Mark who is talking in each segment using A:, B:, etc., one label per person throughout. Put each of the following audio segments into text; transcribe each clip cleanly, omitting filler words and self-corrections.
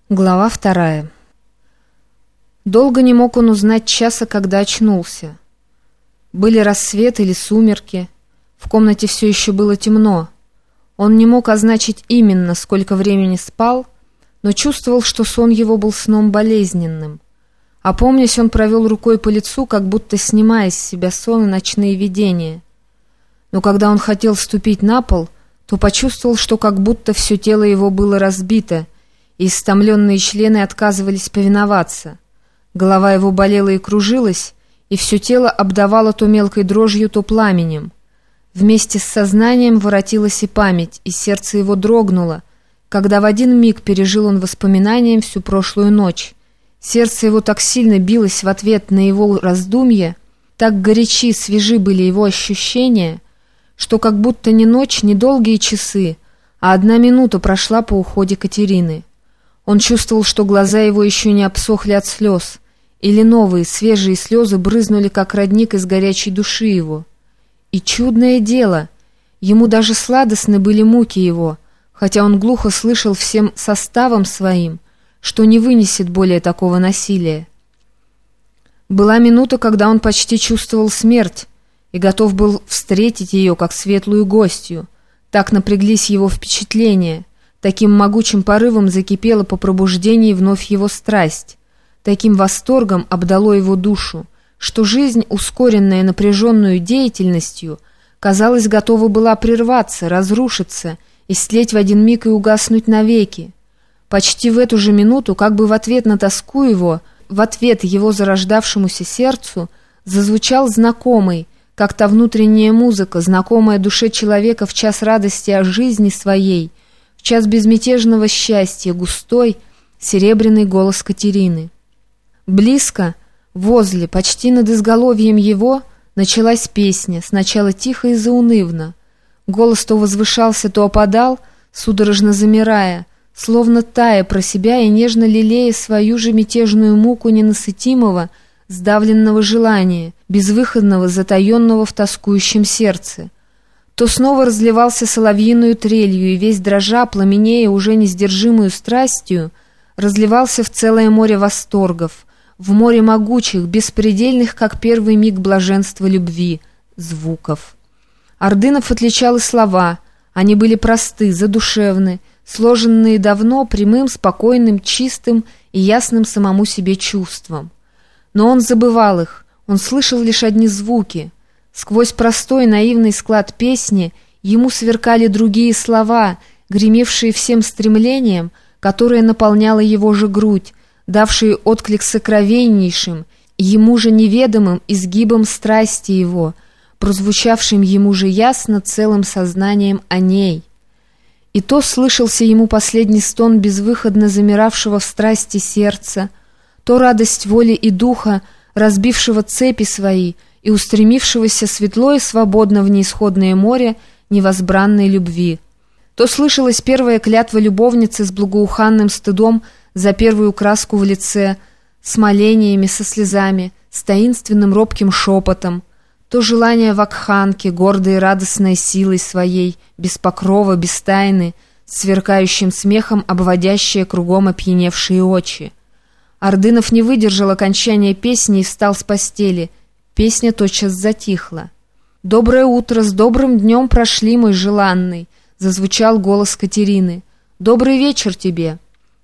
A: Глава 2. Долго не мог он узнать часа, когда очнулся. Были рассвет или сумерки. В комнате все еще было темно. Он не мог означить именно, сколько времени спал, но чувствовал, что сон его был сном болезненным. Опомнясь, он провел рукой по лицу, как будто снимая с себя сон и ночные видения. Но когда он хотел ступить на пол, то почувствовал, что как будто все тело его было разбито, и истомленные члены отказывались повиноваться. Голова его болела и кружилась, и все тело обдавало то мелкой дрожью, то пламенем. Вместе с сознанием воротилась и память, и сердце его дрогнуло, когда в один миг пережил он воспоминанием всю прошлую ночь. Сердце его так сильно билось в ответ на его раздумье, так горячи и свежи были его ощущения, что как будто не ночь, не долгие часы, а 1 минута прошла по уходе Катерины. Он чувствовал, что глаза его еще не обсохли от слез, или новые, свежие слезы брызнули, как родник из горячей души его. И чудное дело, ему даже сладостны были муки его, хотя он глухо слышал всем составом своим, что не вынесет более такого насилия. Была минута, когда он почти чувствовал смерть и готов был встретить ее, как светлую гостью. Так напряглись его впечатления. Таким могучим порывом закипела по пробуждении вновь его страсть. Таким восторгом обдало его душу, что жизнь, ускоренная напряженную деятельностью, казалось, готова была прерваться, разрушиться, истлеть в один миг и угаснуть навеки. Почти в эту же минуту, как бы в ответ на тоску его, в ответ его зарождавшемуся сердцу, зазвучал знакомый, как та внутренняя музыка, знакомая душе человека в час радости о жизни своей, в час безмятежного счастья, густой, серебряный голос Катерины. Близко, возле, почти над изголовьем его, началась песня, сначала тихо и заунывно. Голос то возвышался, то опадал, судорожно замирая, словно тая про себя и нежно лелея свою же мятежную муку ненасытимого, сдавленного желания, безвыходного, затаенного в тоскующем сердце. То снова разливался соловьиную трелью, и весь дрожа, пламенея уже несдержимую страстью, разливался в целое море восторгов, в море могучих, беспредельных, как первый миг блаженства любви, звуков. Ордынов отличал и слова, они были просты, задушевны, сложенные давно прямым, спокойным, чистым и ясным самому себе чувством. Но он забывал их, он слышал лишь одни звуки. Сквозь простой наивный склад песни ему сверкали другие слова, гремевшие всем стремлением, которое наполняло его же грудь, давшие отклик сокровеннейшим, ему же неведомым изгибом страсти его, прозвучавшим ему же ясно целым сознанием о ней. И то слышался ему последний стон безвыходно замиравшего в страсти сердца, то радость воли и духа, разбившего цепи свои и устремившегося светло и свободно в неисходное море невозбранной любви. То слышалась первая клятва любовницы с благоуханным стыдом за первую краску в лице, с молениями, со слезами, с таинственным робким шепотом, то желание вакханки, гордой и радостной силой своей, без покрова, без тайны, с сверкающим смехом, обводящее кругом опьяневшие очи. Ордынов не выдержал окончания песни и встал с постели. Песня тотчас затихла. «Доброе утро, с добрым днем прошли, мой желанный!» — зазвучал голос Катерины. «Добрый вечер тебе!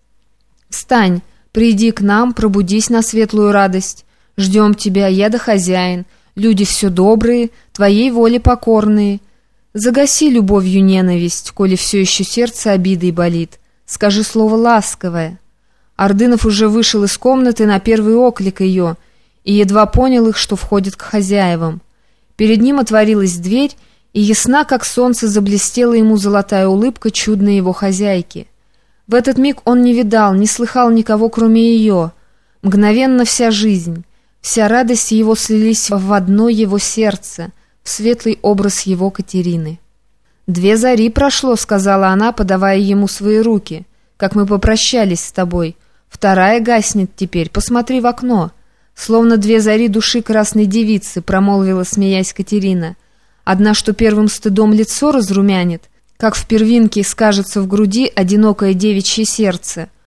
A: Встань, приди к нам, пробудись на светлую радость. Ждем тебя, я да хозяин, люди все добрые, твоей воле покорные. Загаси любовью ненависть, коли все еще сердце обидой болит. Скажи слово ласковое». Ордынов уже вышел из комнаты на первый оклик ее и едва понял их, что входит к хозяевам. Перед ним отворилась дверь, и ясна, как солнце, заблестела ему золотая улыбка чудной его хозяйки. В этот миг он не видал, не слыхал никого, кроме ее. Мгновенно вся жизнь, вся радость его слились в одно его сердце, в светлый образ его Катерины. «2 зари прошло», — сказала она, подавая ему свои руки, — «как мы попрощались с тобой. 2 гаснет теперь, посмотри в окно». «Словно 2 зари души красной девицы», — промолвила, смеясь, Катерина. «Одна, что первым стыдом лицо разрумянит, как в первинке скажется в груди одинокое девичье сердце,